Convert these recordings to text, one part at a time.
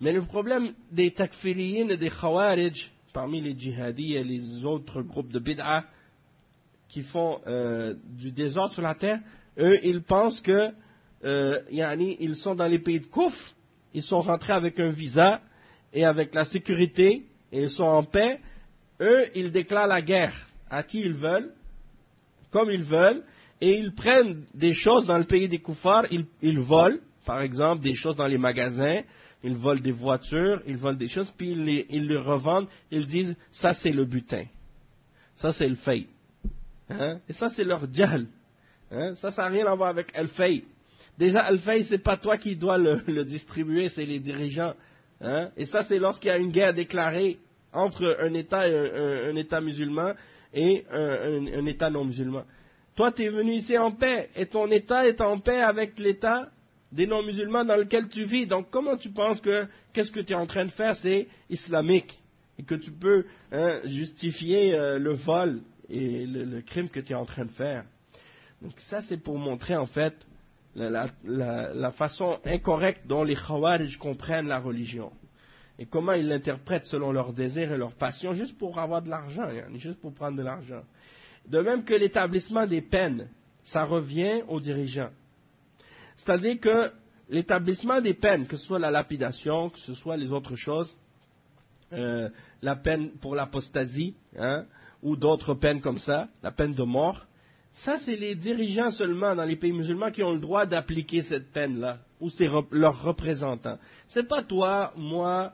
Mais le problème des takfiriyin et des khawarij, parmi les djihadis et les autres groupes de bid'a qui font du désordre sur la terre, eux, ils pensent que ils sont dans les pays de Kouf, ils sont rentrés avec un visa et avec la sécurité, et ils sont en paix. Eux, ils déclarent la guerre à qui ils veulent, comme ils veulent, et ils prennent des choses dans le pays des koufars, ils volent, par exemple, des choses dans les magasins, ils volent des voitures, ils volent des choses, puis ils les revendent, ils disent, ça c'est le butin, ça c'est le fay. Hein? Et ça c'est leur djal. Hein? Ça n'a rien à voir avec al-fay. Déjà, al-fay, c'est pas toi qui dois le distribuer, c'est les dirigeants. Hein? Et ça c'est lorsqu'il y a une guerre déclarée entre un État, un État musulman et un État non musulman. Toi, tu es venu ici en paix, et ton État est en paix avec l'État des non-musulmans dans lequel tu vis. Donc, comment tu penses que qu'est-ce que tu es en train de faire, c'est islamique, et que tu peux justifier le vol et le crime que tu es en train de faire. Donc, ça, c'est pour montrer, en fait, la façon incorrecte dont les khawarij comprennent la religion. Et comment ils l'interprètent selon leurs désirs et leurs passions, juste pour avoir de l'argent, juste pour prendre de l'argent. De même que l'établissement des peines, ça revient aux dirigeants. C'est-à-dire que l'établissement des peines, que ce soit la lapidation, que ce soit les autres choses, la peine pour l'apostasie, ou d'autres peines comme ça, la peine de mort, ça c'est les dirigeants seulement dans les pays musulmans qui ont le droit d'appliquer cette peine-là, ou c'est leurs représentants. C'est pas toi, moi,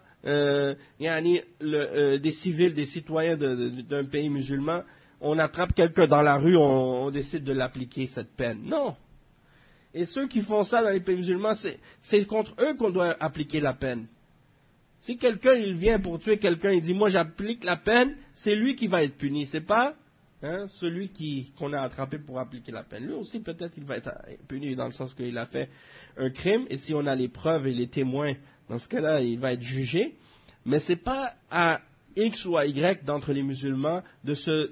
des civils, des citoyens d'un pays musulman, on attrape quelqu'un dans la rue, on décide de l'appliquer, cette peine. Non. Et ceux qui font ça dans les pays musulmans, c'est contre eux qu'on doit appliquer la peine. Si quelqu'un il vient pour tuer quelqu'un, il dit moi j'applique la peine, c'est lui qui va être puni, c'est pas celui qu'on a attrapé pour appliquer la peine. Lui aussi peut-être il va être puni dans le sens qu'il a fait un crime, et si on a les preuves et les témoins, dans ce cas-là il va être jugé. Mais c'est pas à X ou à Y d'entre les musulmans de se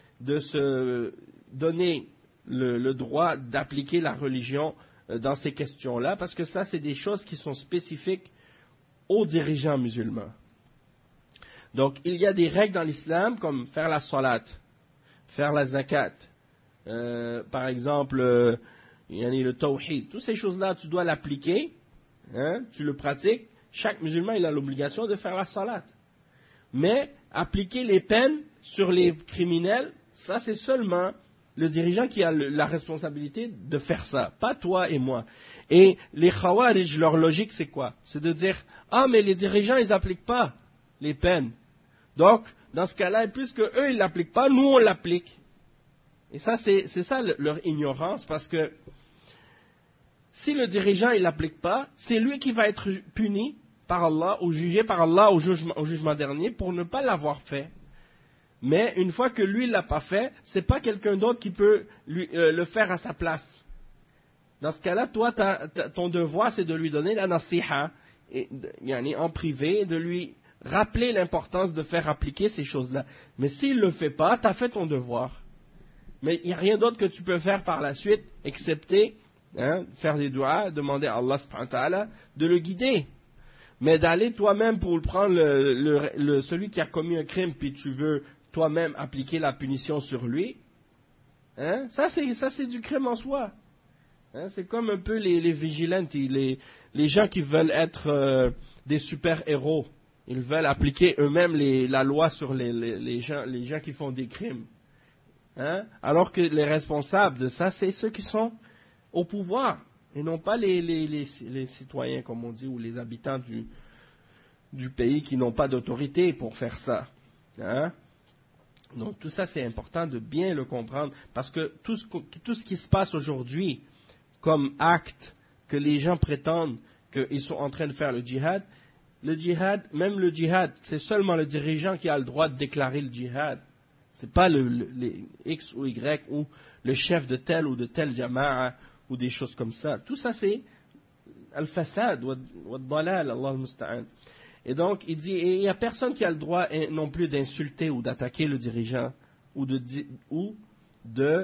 donner le droit d'appliquer la religion dans ces questions-là, parce que ça, c'est des choses qui sont spécifiques aux dirigeants musulmans. Donc, il y a des règles dans l'islam, comme faire la salat, faire la zakat, par exemple, le tawhid. Toutes ces choses-là, tu dois l'appliquer, tu le pratiques. Chaque musulman, il a l'obligation de faire la salat. Mais, appliquer les peines sur les criminels, ça, c'est seulement le dirigeant qui a la responsabilité de faire ça, pas toi et moi. Et les khawarij, leur logique, c'est quoi? C'est de dire, ah, mais les dirigeants, ils n'appliquent pas les peines. Donc, dans ce cas-là, puisque eux, ils ne l'appliquent pas, nous, on l'applique. Et ça, c'est ça leur ignorance, parce que si le dirigeant, il ne l'applique pas, c'est lui qui va être puni par Allah, ou jugé par Allah au jugement dernier, pour ne pas l'avoir fait. Mais une fois que lui ne l'a pas fait, c'est pas quelqu'un d'autre qui peut le faire à sa place. Dans ce cas-là, toi, ton devoir, c'est de lui donner la nasiha, en privé, de lui rappeler l'importance de faire appliquer ces choses-là. Mais s'il ne le fait pas, tu as fait ton devoir. Mais il n'y a rien d'autre que tu peux faire par la suite, excepté faire des doigts, demander à Allah subhanahu wa ta'ala de le guider. Mais d'aller toi-même pour prendre celui qui a commis un crime, puis tu veux toi-même appliquer la punition sur lui, ça c'est du crime en soi. C'est comme un peu les vigilantes, les gens qui veulent être des super-héros. Ils veulent appliquer eux-mêmes la loi sur les gens qui font des crimes. Alors que les responsables de ça, c'est ceux qui sont au pouvoir, et non pas les citoyens, comme on dit, ou les habitants du pays qui n'ont pas d'autorité pour faire ça. Donc tout ça, c'est important de bien le comprendre, parce que tout ce qui se passe aujourd'hui comme acte que les gens prétendent qu'ils sont en train de faire le djihad, même le djihad, c'est seulement le dirigeant qui a le droit de déclarer le djihad. C'est pas les X ou Y ou le chef de tel ou de tel jama'a ou des choses comme ça. Tout ça, c'est al-fasad wa al-dalal, Allah al-musta'an. Et donc, il dit, et il n'y a personne qui a le droit non plus d'insulter ou d'attaquer le dirigeant ou de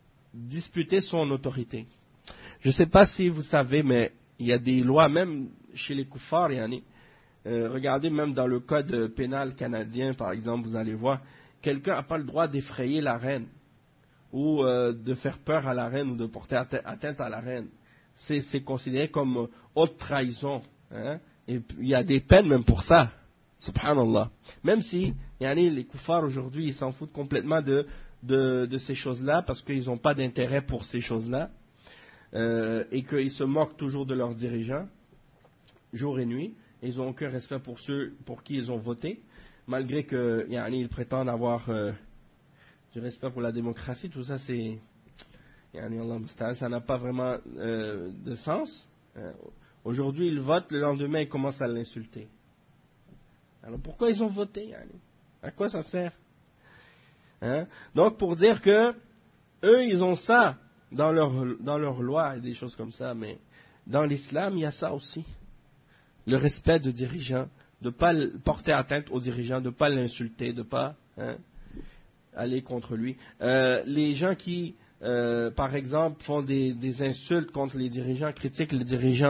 disputer son autorité. Je ne sais pas si vous savez, mais il y a des lois, même chez les kuffars, yani, regardez même dans le code pénal canadien, par exemple, vous allez voir, quelqu'un n'a pas le droit d'effrayer la reine, ou de faire peur à la reine, ou de porter atteinte à la reine. C'est considéré comme haute trahison. Hein? Et il y a des peines même pour ça. Subhanallah. Même si les kuffars aujourd'hui, ils s'en foutent complètement de ces choses-là, parce qu'ils n'ont pas d'intérêt pour ces choses-là, et qu'ils se moquent toujours de leurs dirigeants, jour et nuit. Ils n'ont aucun respect pour ceux pour qui ils ont voté, malgré qu'ils prétendent avoir du respect pour la démocratie. Tout ça, c'est... ça n'a pas vraiment de sens. Aujourd'hui, ils votent, le lendemain, ils commencent à l'insulter. Alors pourquoi ils ont voté? À quoi ça sert? Hein? Donc pour dire que eux, ils ont ça dans leur loi et des choses comme ça, mais dans l'islam, il y a ça aussi. Le respect de dirigeants, de ne pas porter atteinte aux dirigeants, de ne pas l'insulter, de ne pas aller contre lui. Les gens qui, par exemple, font des insultes contre les dirigeants, critiquent les dirigeants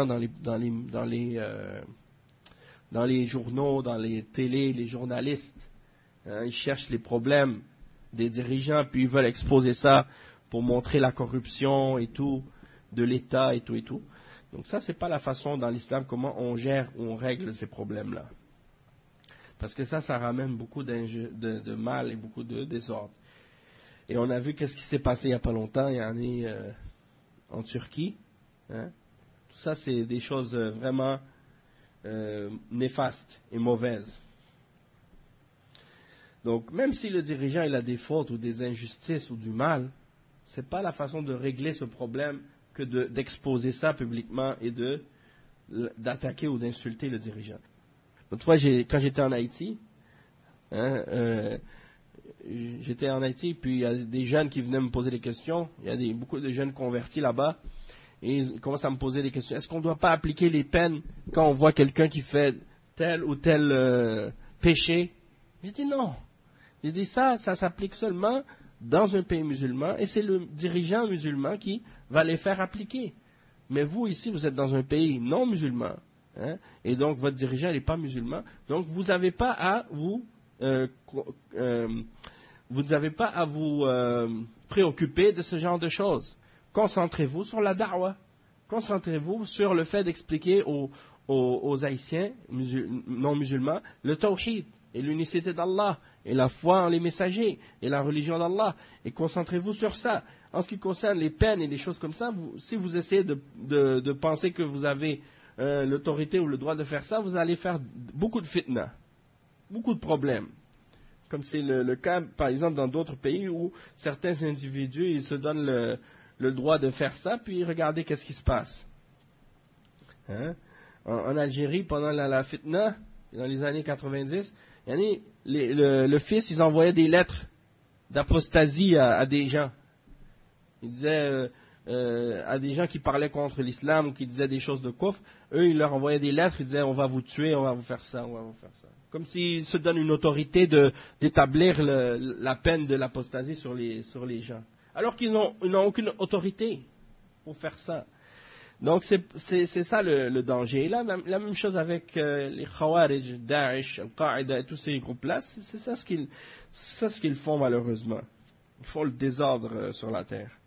dans les journaux, dans les télés, les journalistes, ils cherchent les problèmes des dirigeants, puis ils veulent exposer ça pour montrer la corruption et tout, de l'État et tout et tout. Donc ça, c'est pas la façon dans l'islam comment on gère ou on règle ces problèmes-là. Parce que ça ramène beaucoup de mal et beaucoup de désordre. Et on a vu qu'est-ce qui s'est passé il n'y a pas longtemps, en Turquie. Hein. Tout ça, c'est des choses vraiment néfastes et mauvaises. Donc, même si le dirigeant il a des fautes ou des injustices ou du mal, c'est pas la façon de régler ce problème que d'exposer ça publiquement et d'attaquer ou d'insulter le dirigeant. L'autre fois, quand j'étais en Haïti, puis il y a des jeunes qui venaient me poser des questions. Il y a beaucoup de jeunes convertis là-bas. Et ils commencent à me poser des questions. Est-ce qu'on ne doit pas appliquer les peines quand on voit quelqu'un qui fait tel ou tel péché? J'ai dit non. J'ai dit ça s'applique seulement dans un pays musulman et c'est le dirigeant musulman qui va les faire appliquer. Mais vous, ici, vous êtes dans un pays non musulman. Hein, et donc votre dirigeant n'est pas musulman. Donc vous n'avez pas à vous préoccuper de ce genre de choses. Concentrez-vous sur la da'wah. Concentrez-vous sur le fait d'expliquer aux Haïtiens non musulmans le tawhid et l'unicité d'Allah et la foi en les messagers et la religion d'Allah. Et concentrez-vous sur ça. En ce qui concerne les peines et les choses comme ça, si vous essayez de penser que vous avez l'autorité ou le droit de faire ça, vous allez faire beaucoup de fitna, beaucoup de problèmes. Comme c'est le cas, par exemple, dans d'autres pays où certains individus ils se donnent le droit de faire ça, puis regardez qu'est-ce qui se passe. Hein? En Algérie, pendant la fitna, dans les années 90, le fils, ils envoyaient des lettres d'apostasie à des gens. Ils disaient à des gens qui parlaient contre l'islam ou qui disaient des choses de kufr, eux, ils leur envoyaient des lettres, ils disaient on va vous tuer, on va vous faire ça, on va vous faire ça. Comme s'ils se donnent une autorité d'établir la peine de l'apostasie sur les gens. Alors qu'ils n'ont aucune autorité pour faire ça. Donc c'est ça le danger. Et là, la même chose avec les Khawarij, Daesh, Al-Qaïda et tous ces groupes-là, c'est ça ce qu'ils font malheureusement. Ils font le désordre sur la terre.